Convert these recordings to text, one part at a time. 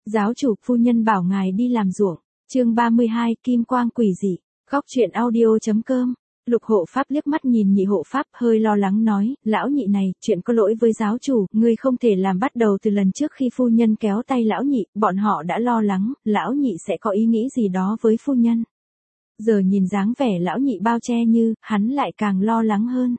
Giáo chủ, phu nhân bảo ngài đi làm ruộng. Chương 32, Kim quang quỷ dị. Góc truyện audio.com. Lục hộ pháp liếc mắt nhìn nhị hộ pháp, hơi lo lắng nói, lão nhị này, chuyện có lỗi với giáo chủ, ngươi không thể làm bắt đầu từ lần trước khi phu nhân kéo tay lão nhị, bọn họ đã lo lắng, lão nhị sẽ có ý nghĩ gì đó với phu nhân. Giờ nhìn dáng vẻ lão nhị bao che như, hắn lại càng lo lắng hơn.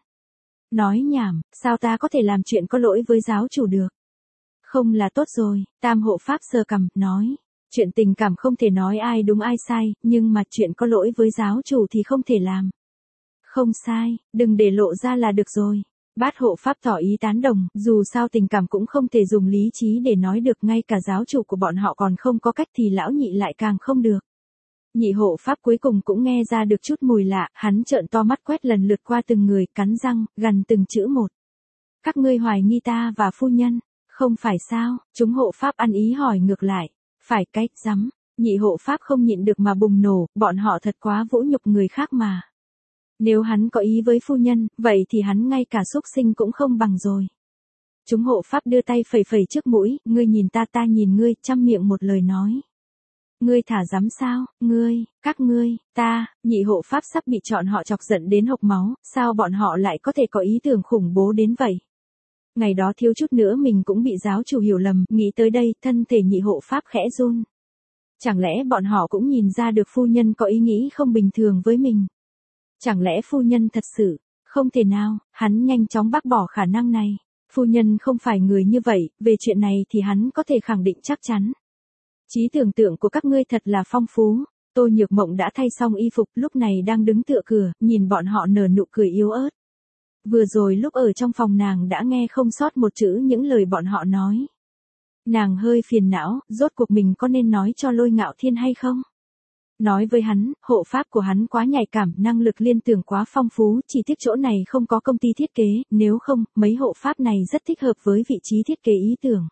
Nói nhảm, sao ta có thể làm chuyện có lỗi với giáo chủ được? Không là tốt rồi, tam hộ pháp sờ cằm, nói. Chuyện tình cảm không thể nói ai đúng ai sai, nhưng mà chuyện có lỗi với giáo chủ thì không thể làm. Không sai, đừng để lộ ra là được rồi. Bát hộ pháp tỏ ý tán đồng, dù sao tình cảm cũng không thể dùng lý trí để nói được, ngay cả giáo chủ của bọn họ còn không có cách thì lão nhị lại càng không được. Nhị hộ pháp cuối cùng cũng nghe ra được chút mùi lạ, hắn trợn to mắt quét lần lượt qua từng người, cắn răng, gằn từng chữ một. Các ngươi hoài nghi ta và phu nhân, không phải sao? Chúng hộ pháp ăn ý hỏi ngược lại. Phải cái, rắm. Nhị hộ pháp không nhịn được mà bùng nổ, bọn họ thật quá vũ nhục người khác mà. Nếu hắn có ý với phu nhân, vậy thì hắn ngay cả súc sinh cũng không bằng rồi. Chúng hộ pháp đưa tay phẩy phẩy trước mũi, ngươi nhìn ta ta nhìn ngươi, trăm miệng một lời nói. Ngươi thả dám sao, ngươi, các ngươi, ta, nhị hộ pháp sắp bị chọn họ chọc giận đến hộc máu, sao bọn họ lại có thể có ý tưởng khủng bố đến vậy? Ngày đó thiếu chút nữa mình cũng bị giáo chủ hiểu lầm, nghĩ tới đây, thân thể nhị hộ pháp khẽ run. Chẳng lẽ bọn họ cũng nhìn ra được phu nhân có ý nghĩ không bình thường với mình? Chẳng lẽ phu nhân thật sự, không thể nào, hắn nhanh chóng bác bỏ khả năng này. Phu nhân không phải người như vậy, về chuyện này thì hắn có thể khẳng định chắc chắn. Trí tưởng tượng của các ngươi thật là phong phú. Tô Nhược Mộng đã thay xong y phục, lúc này đang đứng tựa cửa, nhìn bọn họ nở nụ cười yếu ớt. Vừa rồi lúc ở trong phòng nàng đã nghe không sót một chữ những lời bọn họ nói. Nàng hơi phiền não, rốt cuộc mình có nên nói cho Lôi Ngạo Thiên hay không? Nói với hắn, hộ pháp của hắn quá nhạy cảm, năng lực liên tưởng quá phong phú, chỉ tiếc chỗ này không có công ty thiết kế, nếu không, mấy hộ pháp này rất thích hợp với vị trí thiết kế ý tưởng.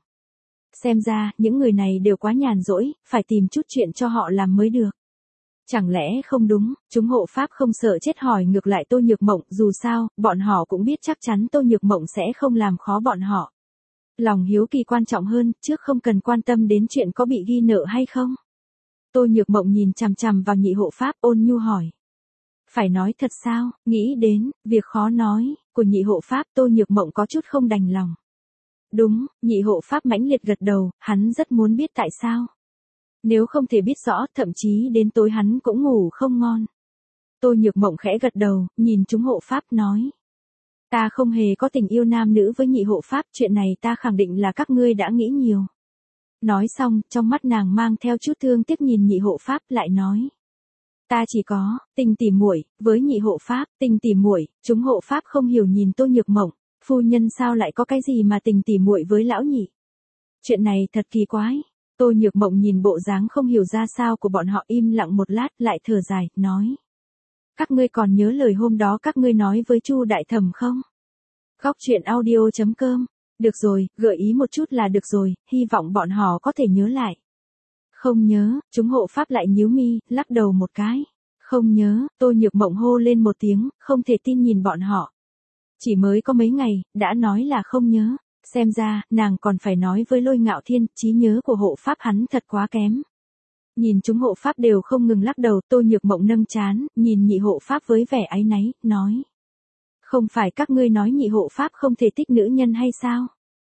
Xem ra, những người này đều quá nhàn rỗi, phải tìm chút chuyện cho họ làm mới được. Chẳng lẽ không đúng, chúng hộ pháp không sợ chết hỏi ngược lại Tô Nhược Mộng, dù sao, bọn họ cũng biết chắc chắn Tô Nhược Mộng sẽ không làm khó bọn họ. Lòng hiếu kỳ quan trọng hơn, trước không cần quan tâm đến chuyện có bị ghi nợ hay không. Tô Nhược Mộng nhìn chằm chằm vào nhị hộ pháp, ôn nhu hỏi. Phải nói thật sao, nghĩ đến, việc khó nói, của nhị hộ pháp, Tô Nhược Mộng có chút không đành lòng. Đúng, nhị hộ pháp mãnh liệt gật đầu, hắn rất muốn biết tại sao. Nếu không thể biết rõ, thậm chí đến tối hắn cũng ngủ không ngon. Tô Nhược Mộng khẽ gật đầu, nhìn chúng hộ pháp nói. Ta không hề có tình yêu nam nữ với nhị hộ pháp, chuyện này ta khẳng định là các ngươi đã nghĩ nhiều. Nói xong, trong mắt nàng mang theo chút thương tiếc nhìn nhị hộ pháp lại nói. Ta chỉ có, tình tỉ muội, với nhị hộ pháp, tình tỉ muội, chúng hộ pháp không hiểu nhìn Tô Nhược Mộng, phu nhân sao lại có cái gì mà tình tỉ muội với lão nhị. Chuyện này thật kỳ quái. Tô Nhược Mộng nhìn bộ dáng không hiểu ra sao của bọn họ im lặng một lát lại thở dài, nói. Các ngươi còn nhớ lời hôm đó các ngươi nói với Chu Đại Thẩm không? Góc truyện audio.com. Được rồi, gợi ý một chút là được rồi, hy vọng bọn họ có thể nhớ lại. Không nhớ, chúng hộ pháp lại nhíu mi, lắc đầu một cái. Không nhớ, Tô Nhược Mộng hô lên một tiếng, không thể tin nhìn bọn họ. Chỉ mới có mấy ngày, đã nói là không nhớ. Xem ra, nàng còn phải nói với Lôi Ngạo Thiên, trí nhớ của hộ pháp hắn thật quá kém. Nhìn chúng hộ pháp đều không ngừng lắc đầu, Tô Nhược Mộng nâng trán, nhìn nhị hộ pháp với vẻ áy náy, nói. Không phải các ngươi nói nhị hộ pháp không thể thích nữ nhân hay sao?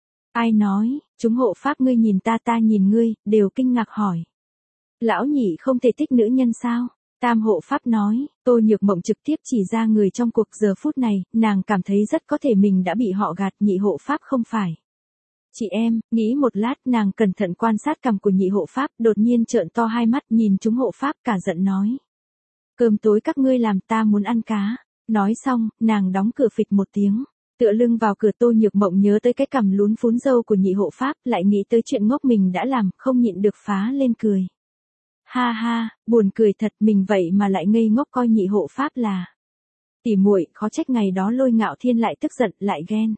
Ai nói, chúng hộ pháp ngươi nhìn ta ta nhìn ngươi, đều kinh ngạc hỏi. Lão nhị không thể thích nữ nhân sao? Tam hộ pháp nói, Tô Nhược Mộng trực tiếp chỉ ra người trong cuộc giờ phút này, nàng cảm thấy rất có thể mình đã bị họ gạt, nhị hộ pháp không phải. Chị em, nghĩ một lát nàng cẩn thận quan sát cằm của nhị hộ pháp, đột nhiên trợn to hai mắt nhìn chúng hộ pháp cả giận nói. Cơm tối các ngươi làm ta muốn ăn cá. Nói xong, nàng đóng cửa phịch một tiếng. Tựa lưng vào cửa Tô Nhược Mộng nhớ tới cái cằm lún phún râu của nhị hộ pháp, lại nghĩ tới chuyện ngốc mình đã làm, không nhịn được phá lên cười. Ha ha, buồn cười thật, mình vậy mà lại ngây ngốc coi nhị hộ pháp là tỉ muội, khó trách ngày đó Lôi Ngạo Thiên lại tức giận, lại ghen.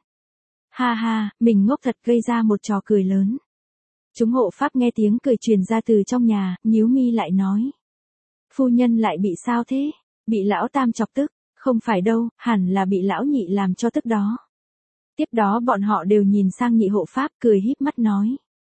Ha ha, mình ngốc thật, gây ra một trò cười lớn. Chúng hộ pháp nghe tiếng cười truyền ra từ trong nhà, nhíu mi lại nói. Phu nhân lại bị sao thế? Bị lão tam chọc tức? Không phải đâu, hẳn là bị lão nhị làm cho tức đó. Tiếp đó bọn họ đều nhìn sang nhị hộ pháp cười híp mắt nói.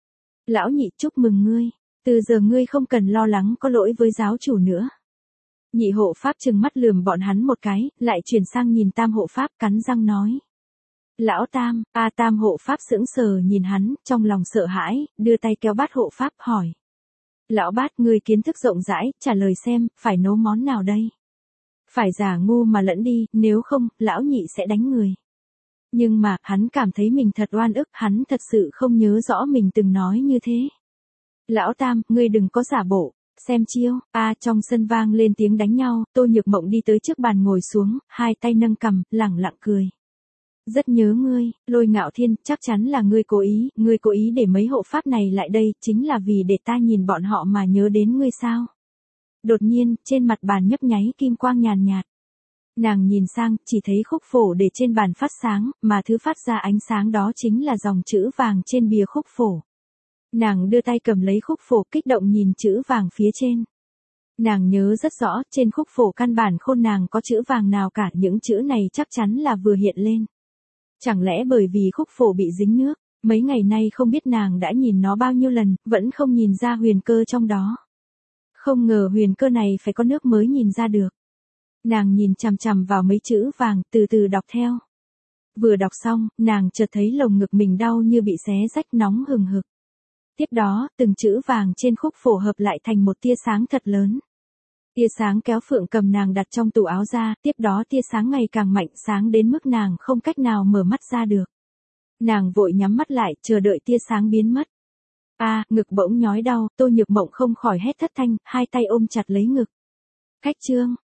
Lão nhị chúc mừng ngươi, từ giờ ngươi không cần lo lắng có lỗi với giáo chủ nữa. Nhị hộ pháp trừng mắt lườm bọn hắn một cái, lại chuyển sang nhìn tam hộ pháp cắn răng nói. Lão tam, tam hộ pháp sững sờ nhìn hắn, trong lòng sợ hãi, đưa tay kéo bát hộ pháp hỏi. Lão bát, ngươi kiến thức rộng rãi, trả lời xem, phải nấu món nào đây? Phải giả ngu mà lẫn đi, nếu không, lão nhị sẽ đánh người. Nhưng mà, hắn cảm thấy mình thật oan ức, hắn thật sự không nhớ rõ mình từng nói như thế. Lão tam, ngươi đừng có giả bộ, xem chiêu, trong sân vang lên tiếng đánh nhau, Tô Nhược Mộng đi tới trước bàn ngồi xuống, hai tay nâng cằm, lẳng lặng cười. Rất nhớ ngươi, Lôi Ngạo Thiên, chắc chắn là ngươi cố ý để mấy hộ pháp này lại đây, chính là vì để ta nhìn bọn họ mà nhớ đến ngươi sao? Đột nhiên, trên mặt bàn nhấp nháy kim quang nhàn nhạt. Nàng nhìn sang, chỉ thấy khúc phổ để trên bàn phát sáng, mà thứ phát ra ánh sáng đó chính là dòng chữ vàng trên bìa khúc phổ. Nàng đưa tay cầm lấy khúc phổ kích động nhìn chữ vàng phía trên. Nàng nhớ rất rõ, trên khúc phổ căn bản khôn nàng có chữ vàng nào cả, những chữ này chắc chắn là vừa hiện lên. Chẳng lẽ bởi vì khúc phổ bị dính nước, mấy ngày nay không biết nàng đã nhìn nó bao nhiêu lần, vẫn không nhìn ra huyền cơ trong đó. Không ngờ huyền cơ này phải có nước mới nhìn ra được. Nàng nhìn chằm chằm vào mấy chữ vàng, từ từ đọc theo. Vừa đọc xong, nàng chợt thấy lồng ngực mình đau như bị xé rách nóng hừng hực. Tiếp đó, từng chữ vàng trên khúc phổ hợp lại thành một tia sáng thật lớn. Tia sáng kéo Phượng Cầm nàng đặt trong tủ áo ra, tiếp đó tia sáng ngày càng mạnh, sáng đến mức nàng không cách nào mở mắt ra được. Nàng vội nhắm mắt lại, chờ đợi tia sáng biến mất. Ngực bỗng nhói đau, Tô Nhược Mộng không khỏi hét thất thanh, hai tay ôm chặt lấy ngực. Cách chương,